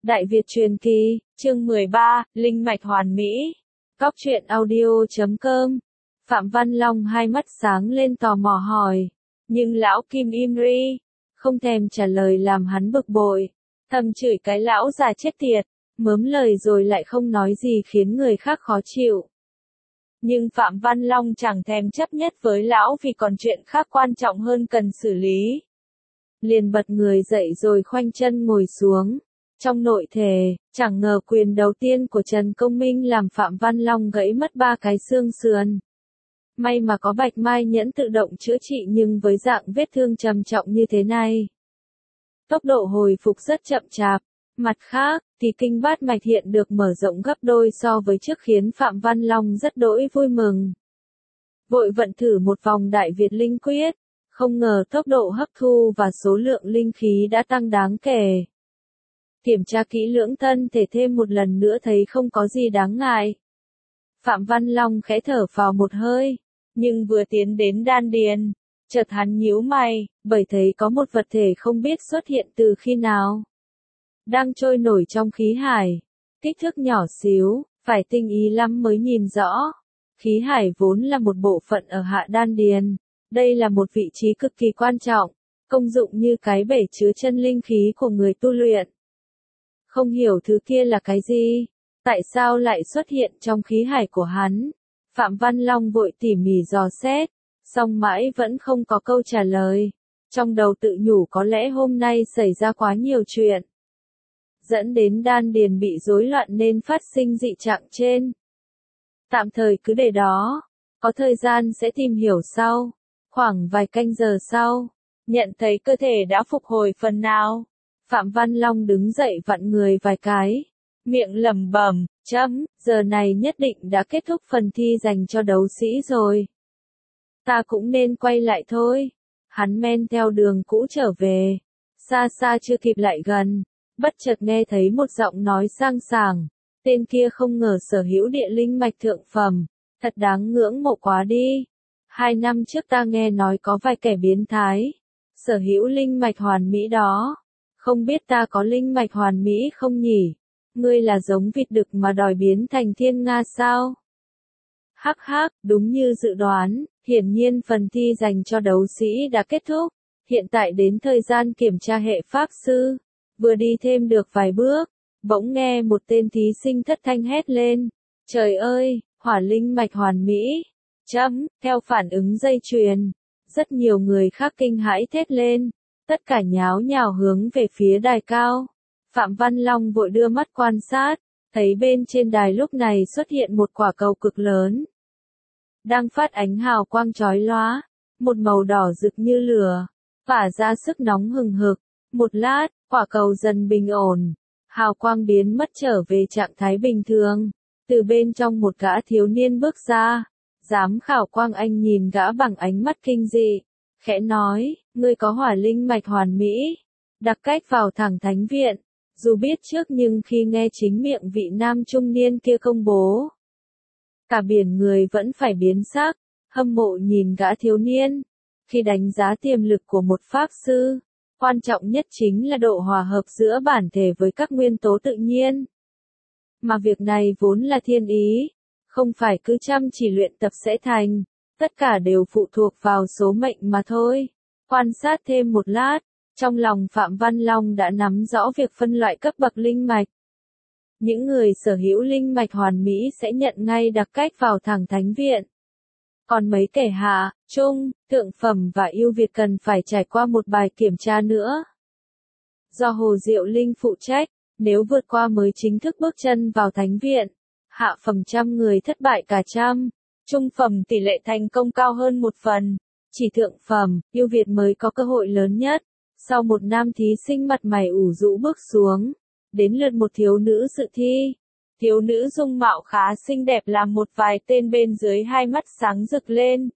Đại Việt truyền kỳ, chương 13, Linh mạch hoàn mỹ. Cóc truyện audio.com. Phạm Văn Long hai mắt sáng lên tò mò hỏi. Nhưng lão Kim im ri, không thèm trả lời làm hắn bực bội. Thầm chửi cái lão già chết tiệt, mớm lời rồi lại không nói gì khiến người khác khó chịu. Nhưng Phạm Văn Long chẳng thèm chấp nhất với lão vì còn chuyện khác quan trọng hơn cần xử lý. Liền bật người dậy rồi khoanh chân ngồi xuống. Trong nội thể, chẳng ngờ quyền đầu tiên của Trần Công Minh làm Phạm Văn Long gãy mất 3 cái xương sườn. May mà có bạch mai nhẫn tự động chữa trị, nhưng với dạng vết thương trầm trọng như thế này, tốc độ hồi phục rất chậm chạp. Mặt khác, thì kinh bát mạch hiện được mở rộng gấp đôi so với trước khiến Phạm Văn Long rất đỗi vui mừng. Vội vận thử một vòng Đại Việt Linh Quyết, không ngờ tốc độ hấp thu và số lượng linh khí đã tăng đáng kể. Kiểm tra kỹ lưỡng thân thể thêm một lần nữa thấy không có gì đáng ngại. Phạm Văn Long khẽ thở vào một hơi, nhưng vừa tiến đến đan điền, chợt hắn nhíu mày, bởi thấy có một vật thể không biết xuất hiện từ khi nào. Đang trôi nổi trong khí hải, kích thước nhỏ xíu, phải tinh ý lắm mới nhìn rõ. Khí hải vốn là một bộ phận ở hạ đan điền, đây là một vị trí cực kỳ quan trọng, công dụng như cái bể chứa chân linh khí của người tu luyện. Không hiểu thứ kia là cái gì, tại sao lại xuất hiện trong khí hải của hắn. Phạm Văn Long vội tỉ mỉ dò xét, song mãi vẫn không có câu trả lời. Trong đầu tự nhủ có lẽ hôm nay xảy ra quá nhiều chuyện, dẫn đến đan điền bị rối loạn nên phát sinh dị trạng trên. Tạm thời cứ để đó, có thời gian sẽ tìm hiểu sau. Khoảng vài canh giờ sau, nhận thấy cơ thể đã phục hồi phần nào, Phạm Văn Long đứng dậy vặn người vài cái, miệng lẩm bẩm, giờ này nhất định đã kết thúc phần thi dành cho đấu sĩ rồi. Ta cũng nên quay lại thôi. Hắn men theo đường cũ trở về, xa xa chưa kịp lại gần, bất chợt nghe thấy một giọng nói sang sảng, tên kia không ngờ sở hữu địa linh mạch thượng phẩm, thật đáng ngưỡng mộ quá đi. 2 năm trước ta nghe nói có vài kẻ biến thái sở hữu linh mạch hoàn mỹ đó. Không biết ta có linh mạch hoàn mỹ không nhỉ? Ngươi là giống vịt đực mà đòi biến thành thiên nga sao? Hắc hắc, đúng như dự đoán, hiển nhiên phần thi dành cho đấu sĩ đã kết thúc. Hiện tại đến thời gian kiểm tra hệ pháp sư. Vừa đi thêm được vài bước, bỗng nghe một tên thí sinh thất thanh hét lên. Trời ơi, hỏa linh mạch hoàn mỹ. Theo phản ứng dây chuyền, rất nhiều người khác kinh hãi thét lên. Tất cả nháo nhào hướng về phía đài cao. Phạm Văn Long vội đưa mắt quan sát, thấy bên trên đài lúc này xuất hiện một quả cầu cực lớn, đang phát ánh hào quang chói lóa, một màu đỏ rực như lửa, tỏa ra sức nóng hừng hực. Một lát, quả cầu dần bình ổn, hào quang biến mất trở về trạng thái bình thường. Từ bên trong một gã thiếu niên bước ra, giám khảo Quang Anh nhìn gã bằng ánh mắt kinh dị, khẽ nói, ngươi có hỏa linh mạch hoàn mỹ, đặc cách vào thẳng thánh viện. Dù biết trước nhưng khi nghe chính miệng vị nam trung niên kia công bố, cả biển người vẫn phải biến sắc, hâm mộ nhìn gã thiếu niên. Khi đánh giá tiềm lực của một pháp sư, quan trọng nhất chính là độ hòa hợp giữa bản thể với các nguyên tố tự nhiên. Mà việc này vốn là thiên ý, không phải cứ chăm chỉ luyện tập sẽ thành, tất cả đều phụ thuộc vào số mệnh mà thôi. Quan sát thêm một lát, trong lòng Phạm Văn Long đã nắm rõ việc phân loại cấp bậc linh mạch. Những người sở hữu linh mạch hoàn mỹ sẽ nhận ngay đặc cách vào thẳng thánh viện. Còn mấy kẻ hạ, trung, thượng phẩm và ưu việt cần phải trải qua một bài kiểm tra nữa. Do Hồ Diệu Linh phụ trách, nếu vượt qua mới chính thức bước chân vào thánh viện. Hạ phẩm 100 người thất bại cả trăm, trung phẩm tỷ lệ thành công cao hơn 1 phần, chỉ thượng phẩm, ưu việt mới có cơ hội lớn nhất. Sau một nam thí sinh mặt mày ủ rũ bước xuống, đến lượt một thiếu nữ dự thi. Thiếu nữ dung mạo khá xinh đẹp làm một vài tên bên dưới hai mắt sáng rực lên.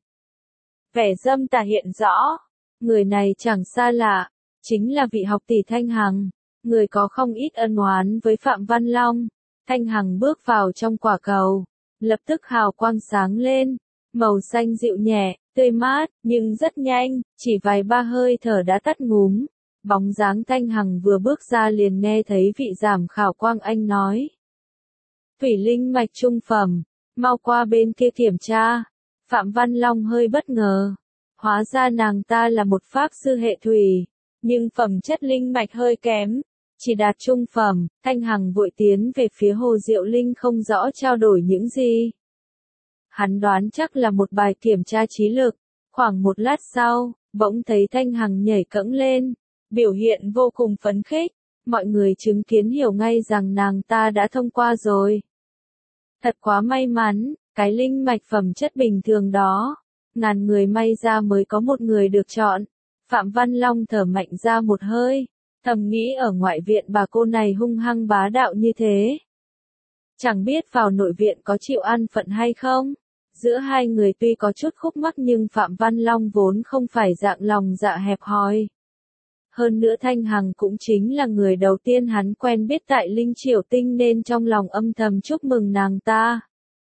Vẻ dâm tà hiện rõ, người này chẳng xa lạ, chính là vị học tỷ Thanh Hằng, người có không ít ân oán với Phạm Văn Long. Thanh Hằng bước vào trong quả cầu, lập tức hào quang sáng lên, màu xanh dịu nhẹ, tươi mát, nhưng rất nhanh, chỉ vài ba hơi thở đã tắt ngúm. Bóng dáng Thanh Hằng vừa bước ra liền nghe thấy vị giám khảo Quang Anh nói. Thủy linh mạch trung phẩm, mau qua bên kia kiểm tra. Phạm Văn Long hơi bất ngờ. Hóa ra nàng ta là một pháp sư hệ thủy, nhưng phẩm chất linh mạch hơi kém, chỉ đạt trung phẩm. Thanh Hằng vội tiến về phía Hồ Diệu Linh không rõ trao đổi những gì. Hắn đoán chắc là một bài kiểm tra trí lực. Khoảng một lát sau, bỗng thấy Thanh Hằng nhảy cẫng lên, biểu hiện vô cùng phấn khích. Mọi người chứng kiến hiểu ngay rằng nàng ta đã thông qua rồi. Thật quá may mắn, cái linh mạch phẩm chất bình thường đó, ngàn người may ra mới có một người được chọn. Phạm Văn Long thở mạnh ra một hơi, thầm nghĩ ở ngoại viện bà cô này hung hăng bá đạo như thế. Chẳng biết vào nội viện có chịu ăn phận hay không. Giữa hai người tuy có chút khúc mắc nhưng Phạm Văn Long vốn không phải dạng lòng dạ hẹp hòi. Hơn nữa Thanh Hằng cũng chính là người đầu tiên hắn quen biết tại Linh Triểu Tinh nên trong lòng âm thầm chúc mừng nàng ta.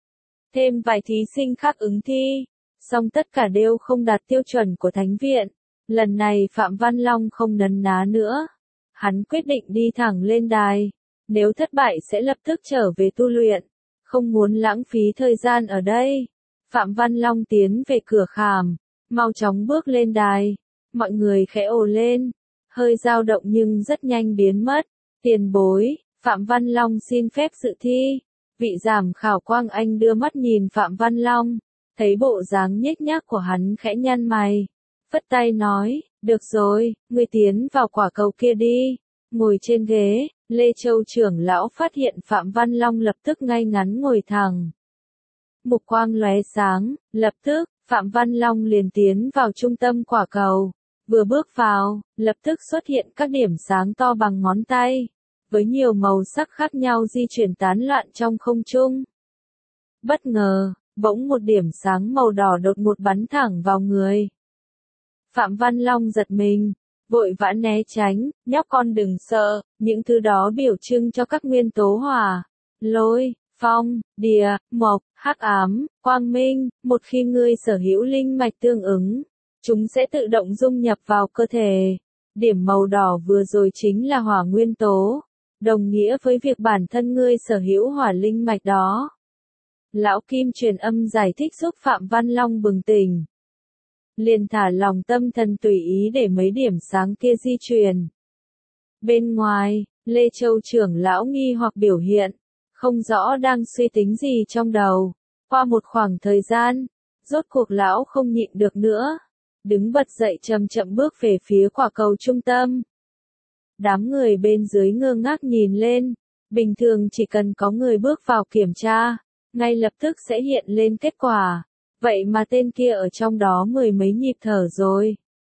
Thêm vài thí sinh khác ứng thi, song tất cả đều không đạt tiêu chuẩn của thánh viện. Lần này Phạm Văn Long không nấn ná nữa. Hắn quyết định đi thẳng lên đài. Nếu thất bại sẽ lập tức trở về tu luyện. Không muốn lãng phí thời gian ở đây. Phạm Văn Long tiến về cửa khảm, mau chóng bước lên đài. Mọi người khẽ ồ lên, hơi dao động nhưng rất nhanh biến mất. Tiền bối, Phạm Văn Long xin phép dự thi. Vị giám khảo Quang Anh đưa mắt nhìn Phạm Văn Long, thấy bộ dáng nhếch nhác của hắn khẽ nhăn mày, phất tay nói, được rồi, ngươi tiến vào quả cầu kia đi. Ngồi trên ghế, Lê Châu trưởng lão phát hiện Phạm Văn Long lập tức ngay ngắn ngồi thẳng. Mục quang lóe sáng, lập tức, Phạm Văn Long liền tiến vào trung tâm quả cầu. Vừa bước vào, lập tức xuất hiện các điểm sáng to bằng ngón tay, với nhiều màu sắc khác nhau di chuyển tán loạn trong không trung. Bất ngờ, bỗng một điểm sáng màu đỏ đột ngột bắn thẳng vào người. Phạm Văn Long giật mình, vội vã né tránh, nhóc con đừng sợ, những thứ đó biểu trưng cho các nguyên tố hỏa, lôi, phong, địa, mộc, hắc ám, quang minh, một khi ngươi sở hữu linh mạch tương ứng, chúng sẽ tự động dung nhập vào cơ thể. Điểm màu đỏ vừa rồi chính là hỏa nguyên tố, đồng nghĩa với việc bản thân ngươi sở hữu hỏa linh mạch đó. Lão Kim truyền âm giải thích giúp Phạm Văn Long bừng tỉnh. Liền thả lòng tâm thần tùy ý để mấy điểm sáng kia di chuyển. Bên ngoài, Lê Châu trưởng lão nghi hoặc biểu hiện, không rõ đang suy tính gì trong đầu. Qua một khoảng thời gian, rốt cuộc lão không nhịn được nữa, đứng bật dậy chậm chậm bước về phía quả cầu trung tâm. Đám người bên dưới ngơ ngác nhìn lên, bình thường chỉ cần có người bước vào kiểm tra, ngay lập tức sẽ hiện lên kết quả. Vậy mà tên kia ở trong đó mười mấy nhịp thở rồi.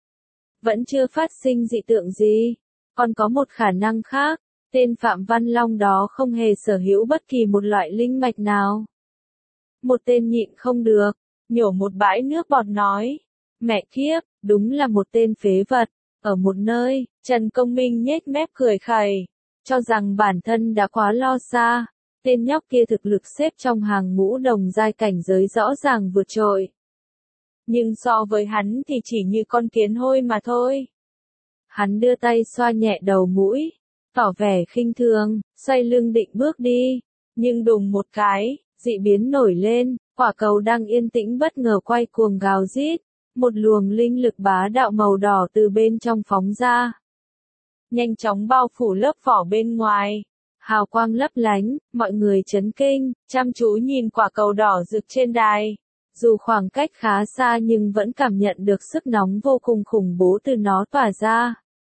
Vẫn chưa phát sinh dị tượng gì. Còn có một khả năng khác, tên Phạm Văn Long đó không hề sở hữu bất kỳ một loại linh mạch nào. Một tên nhịn không được, nhổ một bãi nước bọt nói. Mẹ kiếp, đúng là một tên phế vật. Ở một nơi, Trần Công Minh nhếch mép cười khẩy, cho rằng bản thân đã quá lo xa. Tên nhóc kia thực lực xếp trong hàng ngũ đồng giai cảnh giới rõ ràng vượt trội. Nhưng so với hắn thì chỉ như con kiến hôi mà thôi. Hắn đưa tay xoa nhẹ đầu mũi, tỏ vẻ khinh thường, xoay lưng định bước đi. Nhưng đùng một cái, dị biến nổi lên, quả cầu đang yên tĩnh bất ngờ quay cuồng gào rít. Một luồng linh lực bá đạo màu đỏ từ bên trong phóng ra. Nhanh chóng bao phủ lớp vỏ bên ngoài. Hào quang lấp lánh, mọi người chấn kinh, chăm chú nhìn quả cầu đỏ rực trên đài. Dù khoảng cách khá xa nhưng vẫn cảm nhận được sức nóng vô cùng khủng bố từ nó tỏa ra.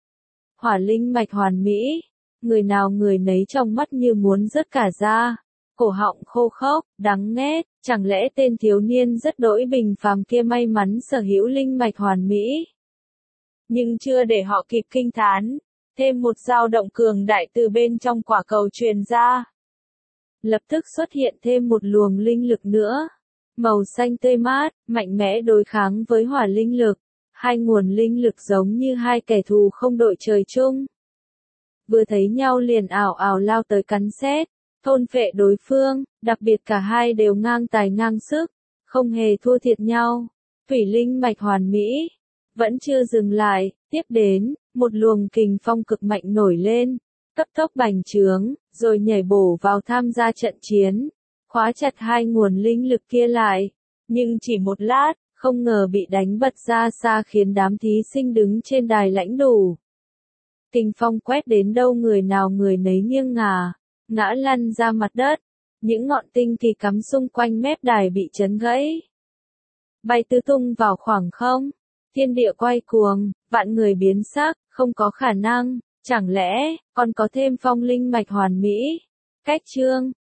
Hỏa linh mạch hoàn mỹ, người nào người nấy trong mắt như muốn rớt cả ra. Cổ họng khô khốc, đắng nghét, chẳng lẽ tên thiếu niên rất đỗi bình phàm kia may mắn sở hữu linh mạch hoàn mỹ. Nhưng chưa để họ kịp kinh thán, thêm một dao động cường đại từ bên trong quả cầu truyền ra. Lập tức xuất hiện thêm một luồng linh lực nữa. Màu xanh tươi mát, mạnh mẽ đối kháng với hỏa linh lực. Hai nguồn linh lực giống như hai kẻ thù không đội trời chung. Vừa thấy nhau liền ảo ảo lao tới cắn xét, thôn phệ đối phương, đặc biệt cả hai đều ngang tài ngang sức, không hề thua thiệt nhau. Thủy linh mạch hoàn mỹ. Vẫn chưa dừng lại, tiếp đến, một luồng kình phong cực mạnh nổi lên, cấp tốc bành trướng, rồi nhảy bổ vào tham gia trận chiến, khóa chặt hai nguồn linh lực kia lại. Nhưng chỉ một lát, không ngờ bị đánh bật ra xa khiến đám thí sinh đứng trên đài lãnh đủ. Kình phong quét đến đâu người nào người nấy nghiêng ngã lăn ra mặt đất. Những ngọn tinh thì cắm xung quanh mép đài bị chấn gãy, bay tứ tung vào khoảng không. Thiên địa quay cuồng, vạn người biến sắc, không có khả năng, chẳng lẽ còn có thêm phong linh mạch hoàn mỹ? Cách chương